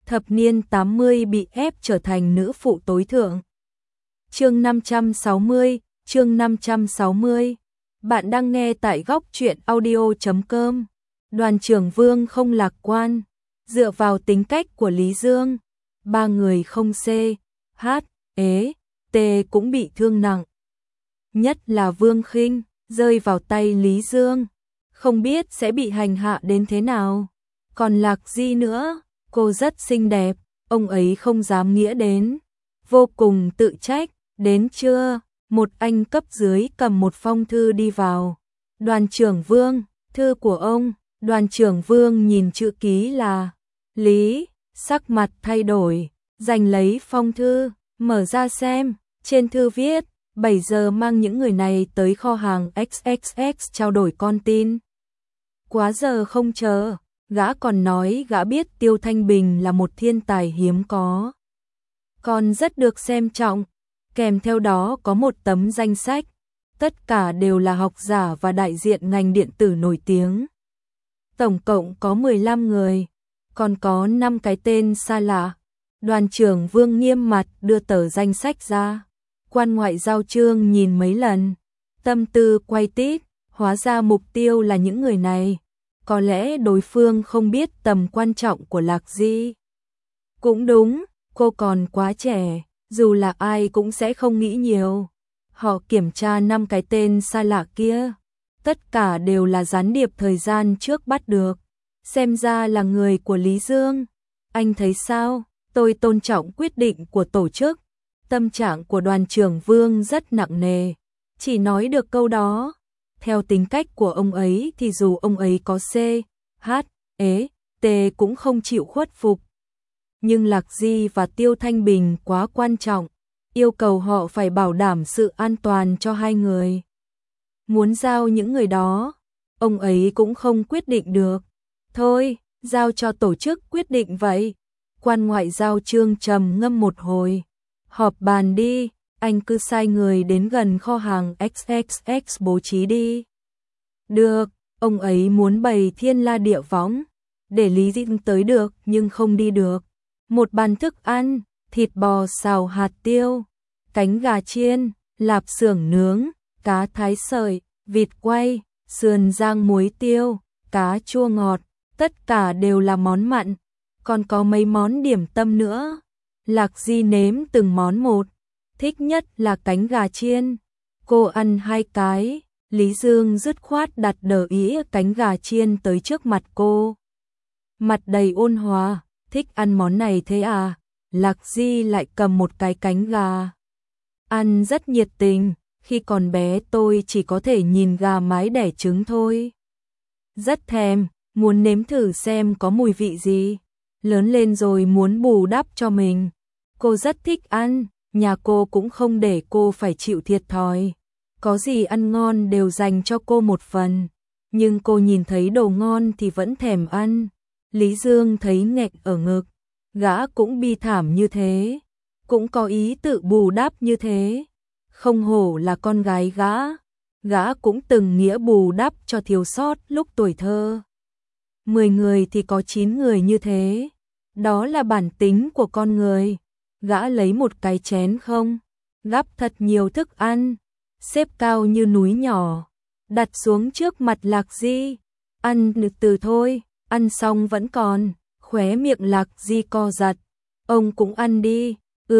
thập niên 80 bị ép trở thành nữ phụ tối thượng. Chương 560, chương 560. Bạn đang nghe tại góc truyện audio.com. Đoàn trưởng Vương không lạc quan, dựa vào tính cách của Lý Dương, ba người không C, H, ế, T cũng bị thương nặng. Nhất là Vương Khinh, rơi vào tay Lý Dương, không biết sẽ bị hành hạ đến thế nào. Còn Lạc Di nữa, cô rất xinh đẹp, ông ấy không dám nghĩa đến, vô cùng tự trách. Đến trưa, một anh cấp dưới cầm một phong thư đi vào. Đoàn trưởng Vương, thư của ông. Đoàn trưởng Vương nhìn chữ ký là Lý, sắc mặt thay đổi, giành lấy phong thư, mở ra xem, trên thư viết 7 giờ mang những người này tới kho hàng XXX trao đổi con tin. Quá giờ không chờ, gã còn nói gã biết Tiêu Thanh Bình là một thiên tài hiếm có, còn rất được xem trọng, kèm theo đó có một tấm danh sách, tất cả đều là học giả và đại diện ngành điện tử nổi tiếng. Tổng cộng có 15 người, còn có 5 cái tên xa lạ. Đoàn trưởng Vương nghiêm mặt đưa tờ danh sách ra. Quan ngoại giao Trương nhìn mấy lần, tâm tư quay tít, hóa ra mục tiêu là những người này. Có lẽ đối phương không biết tầm quan trọng của Lạc Di. Cũng đúng, cô còn quá trẻ, dù là ai cũng sẽ không nghĩ nhiều. Họ kiểm tra 5 cái tên xa lạ kia. Tất cả đều là gián điệp thời gian trước bắt được. Xem ra là người của Lý Dương. Anh thấy sao? Tôi tôn trọng quyết định của tổ chức. Tâm trạng của đoàn trưởng Vương rất nặng nề. Chỉ nói được câu đó. Theo tính cách của ông ấy thì dù ông ấy có C, H, ế, T cũng không chịu khuất phục. Nhưng Lạc Di và Tiêu Thanh Bình quá quan trọng. Yêu cầu họ phải bảo đảm sự an toàn cho hai người. Muốn giao những người đó, ông ấy cũng không quyết định được. Thôi, giao cho tổ chức quyết định vậy. Quan ngoại giao Trương trầm ngâm một hồi. Họp bàn đi, anh cứ sai người đến gần kho hàng XXX bố trí đi. Được, ông ấy muốn bày thiên la địa võng, để Lý Dĩnh tới được nhưng không đi được. Một bàn thức ăn, thịt bò xào hạt tiêu, cánh gà chiên, lạp xưởng nướng, cá thái sợi, vịt quay, sườn rang muối tiêu, cá chua ngọt, tất cả đều là món mặn, còn có mấy món điểm tâm nữa. Lạc Di nếm từng món một, thích nhất là cánh gà chiên. Cô ăn 2 cái, Lý Dương dứt khoát đặt đờ ý cánh gà chiên tới trước mặt cô. Mặt đầy ôn hòa, thích ăn món này thế à? Lạc Di lại cầm một cái cánh gà. Ăn rất nhiệt tình, khi còn bé tôi chỉ có thể nhìn gà mái đẻ trứng thôi. Rất thèm, muốn nếm thử xem có mùi vị gì. Lớn lên rồi muốn bù đắp cho mình. Cô rất thích ăn, nhà cô cũng không để cô phải chịu thiệt thòi. Có gì ăn ngon đều dành cho cô một phần. Nhưng cô nhìn thấy đồ ngon thì vẫn thèm ăn. Lý Dương thấy nghẹn ở ngực. Gã cũng bi thảm như thế, cũng có ý tự bù đắp như thế. Không hổ là con gái gã cũng từng nghĩa bù đắp cho thiếu sót lúc tuổi thơ. 10 người thì có 9 người như thế. Đó là bản tính của con người. Gã lấy một cái chén không, gắp thật nhiều thức ăn, xếp cao như núi nhỏ, đặt xuống trước mặt Lạc Di. Ăn từ thôi, ăn xong vẫn còn. Khóe miệng Lạc Di co giật. Ông cũng ăn đi.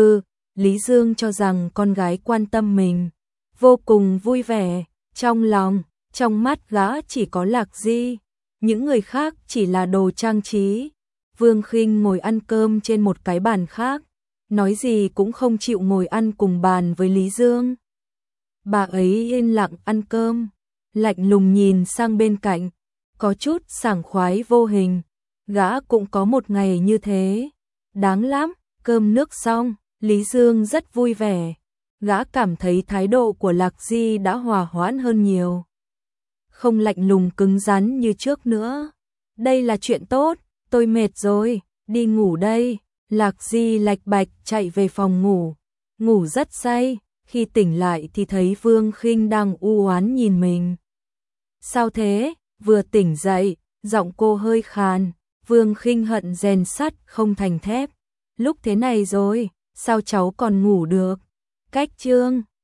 Lý Dương cho rằng con gái quan tâm mình, vô cùng vui vẻ. Trong lòng, trong mắt gã chỉ có Lạc Di, những người khác chỉ là đồ trang trí. Vương Khinh ngồi ăn cơm trên một cái bàn khác, nói gì cũng không chịu ngồi ăn cùng bàn với Lý Dương. Bà ấy yên lặng ăn cơm, lạnh lùng nhìn sang bên cạnh, có chút sảng khoái vô hình. Gã cũng có một ngày như thế. Đáng lắm, cơm nước xong, Lý Dương rất vui vẻ. Gã cảm thấy thái độ của Lạc Di đã hòa hoãn hơn nhiều. Không lạnh lùng cứng rắn như trước nữa. Đây là chuyện tốt, tôi mệt rồi, đi ngủ đây. Lạc Di lạch bạch chạy về phòng ngủ. Ngủ rất say, khi tỉnh lại thì thấy Vương Khinh đang u oán nhìn mình. Sao thế? Vừa tỉnh dậy, giọng cô hơi khàn. Vương Khinh Hận rèn sắt không thành thép. Lúc thế này rồi, sao cháu còn ngủ được? Cách chương